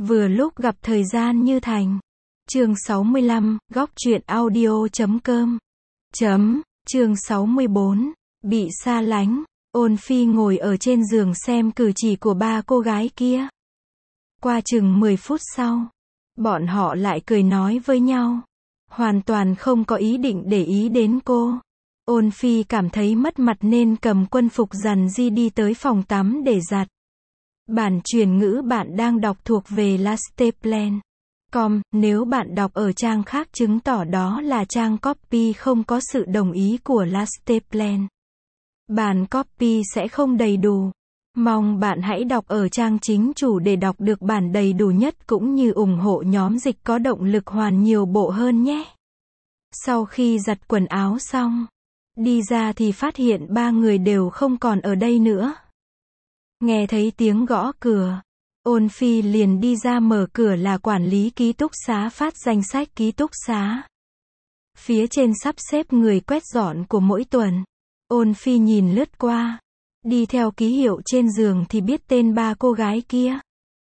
Vừa lúc gặp thời gian như thành. Chương 65, góc truyện audio.com. Chương 64, bị xa lánh. Ôn Phi ngồi ở trên giường xem cử chỉ của ba cô gái kia. Qua chừng 10 phút sau, bọn họ lại cười nói với nhau. Hoàn toàn không có ý định để ý đến cô. Ôn Phi cảm thấy mất mặt nên cầm quân phục rằn ri đi tới phòng tắm để giặt. Bản truyền ngữ bạn đang đọc thuộc về Lasteplan.com, nếu bạn đọc ở trang khác chứng tỏ đó là trang copy không có sự đồng ý của Lasteplan. Bản copy sẽ không đầy đủ. Mong bạn hãy đọc ở trang chính chủ để đọc được bản đầy đủ nhất cũng như ủng hộ nhóm dịch có động lực hoàn nhiều bộ hơn nhé. Sau khi giặt quần áo xong, đi ra thì phát hiện ba người đều không còn ở đây nữa. Nghe thấy tiếng gõ cửa, Ôn Phi liền đi ra mở cửa là quản lý ký túc xá phát danh sách ký túc xá. Phía trên sắp xếp người quét dọn của mỗi tuần. Ôn Phi nhìn lướt qua, đi theo ký hiệu trên giường thì biết tên ba cô gái kia.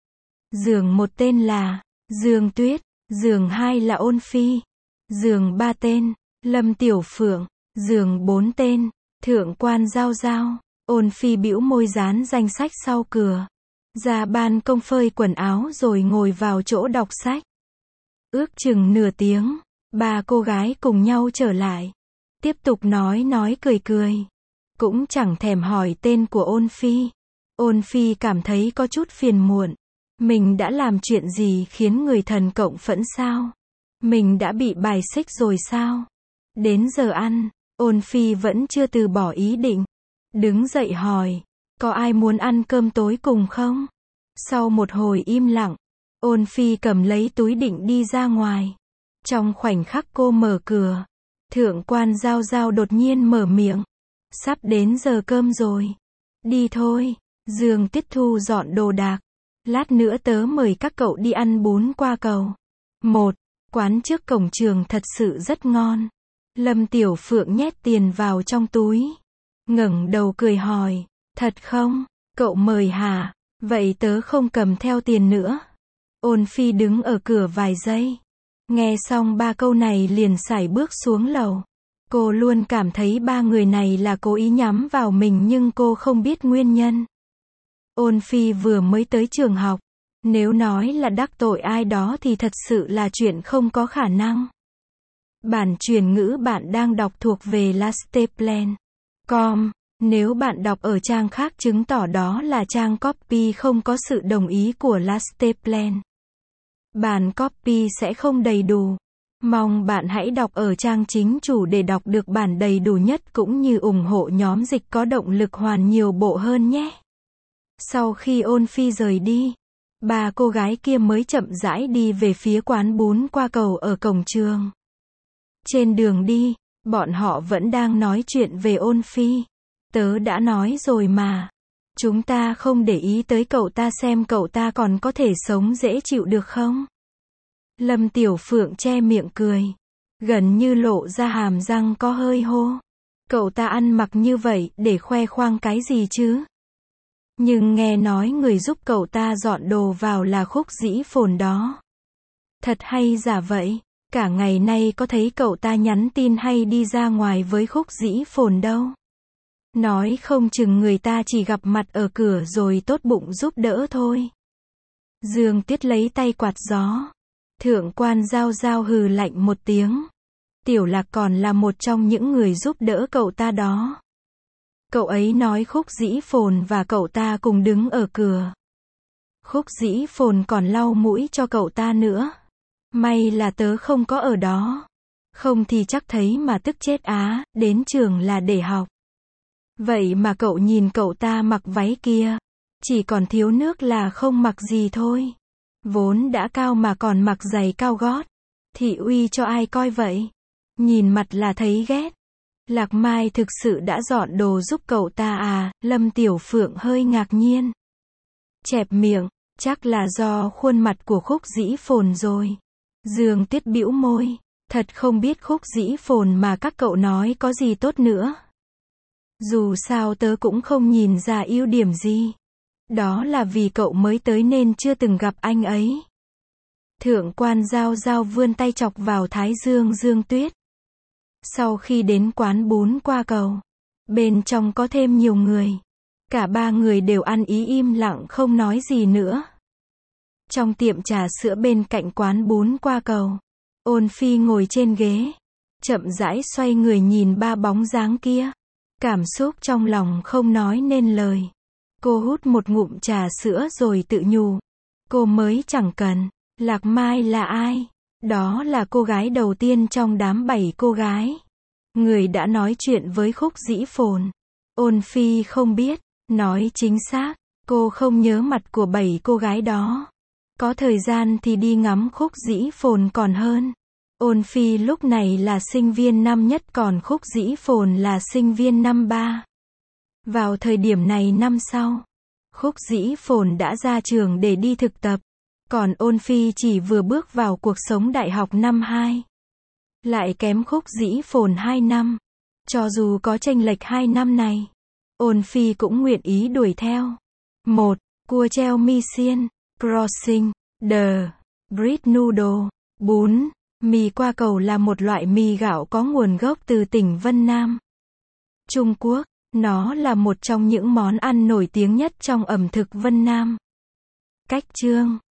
Giường 1 tên là Dương Tuyết, giường 2 là Ôn Phi, giường 3 tên Lâm Tiểu Phượng, giường 4 tên Thượng quan Giao Giao. Ôn Phi bĩu môi dán danh sách sau cửa, ra ban công phơi quần áo rồi ngồi vào chỗ đọc sách. Ước chừng nửa tiếng, ba cô gái cùng nhau trở lại, tiếp tục nói cười, cũng chẳng thèm hỏi tên của Ôn Phi. Ôn Phi cảm thấy có chút phiền muộn. Mình đã làm chuyện gì khiến người thần cộng phẫn sao? Mình đã bị bài xích rồi sao? Đến giờ ăn, Ôn Phi vẫn chưa từ bỏ ý định. Đứng dậy hỏi, có ai muốn ăn cơm tối cùng không? Sau một hồi im lặng, Ôn Phi cầm lấy túi định đi ra ngoài. Trong khoảnh khắc cô mở cửa, Thượng quan Giao Giao đột nhiên mở miệng. Sắp đến giờ cơm rồi. Đi thôi. Dương Tiết thu dọn đồ đạc. Lát nữa tớ mời các cậu đi ăn bún qua cầu. Quán trước cổng trường thật sự rất ngon. Lâm Tiểu Phượng nhét tiền vào trong túi. Ngẩng đầu cười hỏi, thật không? Cậu mời hả? Vậy tớ không cầm theo tiền nữa. Ôn Phi đứng ở cửa vài giây. Nghe xong ba câu này liền sải bước xuống lầu. Cô luôn cảm thấy ba người này là cố ý nhắm vào mình nhưng cô không biết nguyên nhân. Ôn Phi vừa mới tới trường học. Nếu nói là đắc tội ai đó thì thật sự là chuyện không có khả năng. Bản truyền ngữ bạn đang đọc thuộc về Lasteplan.com. Nếu bạn đọc ở trang khác chứng tỏ đó là trang copy không có sự đồng ý của Lasteplan. Bản copy sẽ không đầy đủ. Mong bạn hãy đọc ở trang chính chủ để đọc được bản đầy đủ nhất cũng như ủng hộ nhóm dịch có động lực hoàn nhiều bộ hơn nhé. Sau khi Ôn Phi rời đi, ba cô gái kia mới chậm rãi đi về phía quán bún qua cầu ở cổng trường. Trên đường đi, bọn họ vẫn đang nói chuyện về Ôn Phi. Tớ đã nói rồi mà. Chúng ta không để ý tới cậu ta xem cậu ta còn có thể sống dễ chịu được không? Lâm Tiểu Phượng che miệng cười. Gần như lộ ra hàm răng có hơi hô. Cậu ta ăn mặc như vậy để khoe khoang cái gì chứ? Nhưng nghe nói người giúp cậu ta dọn đồ vào là Khúc Dĩ Phồn đó. Thật hay giả vậy? Cả ngày nay có thấy cậu ta nhắn tin hay đi ra ngoài với Khúc Dĩ Phồn đâu. Nói không chừng người ta chỉ gặp mặt ở cửa rồi tốt bụng giúp đỡ thôi. Dương Tiết lấy tay quạt gió. Thượng quan Giao Giao hừ lạnh một tiếng. Tiểu Lạc còn là một trong những người giúp đỡ cậu ta đó. Cậu ấy nói Khúc Dĩ Phồn và cậu ta cùng đứng ở cửa. Khúc Dĩ Phồn còn lau mũi cho cậu ta nữa. May là tớ không có ở đó. Không thì chắc thấy mà tức chết á, đến trường là để học. Vậy mà cậu nhìn cậu ta mặc váy kia. Chỉ còn thiếu nước là không mặc gì thôi. Vốn đã cao mà còn mặc giày cao gót. Thị uy cho ai coi vậy? Nhìn mặt là thấy ghét. Lạc Mai thực sự đã dọn đồ giúp cậu ta à? Lâm Tiểu Phượng hơi ngạc nhiên. Chẹp miệng, chắc là do khuôn mặt của Khúc Dĩ Phồn rồi. Dương Tiết bĩu môi. Thật không biết Khúc Dĩ Phồn mà các cậu nói có gì tốt nữa. Dù sao tớ cũng không nhìn ra ưu điểm gì. Đó là vì cậu mới tới nên chưa từng gặp anh ấy. Thượng quan Giao Giao vươn tay chọc vào thái dương Dương Tuyết. Sau khi đến quán bún qua cầu, bên trong có thêm nhiều người. Cả ba người đều ăn ý im lặng không nói gì nữa. Trong tiệm trà sữa bên cạnh quán bún qua cầu, Ôn Phi ngồi trên ghế, chậm rãi xoay người nhìn ba bóng dáng kia. Cảm xúc trong lòng không nói nên lời. Cô hút một ngụm trà sữa rồi tự nhủ. Cô mới chẳng cần. Lạc Mai là ai? Đó là cô gái đầu tiên trong đám 7 cô gái. Người đã nói chuyện với Khúc Dĩ Phồn. Ôn Phi không biết. Nói chính xác, cô không nhớ mặt của 7 cô gái đó. Có thời gian thì đi ngắm Khúc Dĩ Phồn còn hơn. Ôn Phi lúc này là sinh viên năm nhất còn Khúc Dĩ Phồn là sinh viên năm 3. Vào thời điểm này năm sau, Khúc Dĩ Phồn đã ra trường để đi thực tập. Còn Ôn Phi chỉ vừa bước vào cuộc sống đại học năm 2. Lại kém Khúc Dĩ Phồn 2 năm. Cho dù có chênh lệch 2 năm này, Ôn Phi cũng nguyện ý đuổi theo. 1. Cua treo mi xiên, crossing, the, bread noodle, bún. Mì qua cầu là một loại mì gạo có nguồn gốc từ tỉnh Vân Nam, Trung Quốc. Nó là một trong những món ăn nổi tiếng nhất trong ẩm thực Vân Nam. Cách chương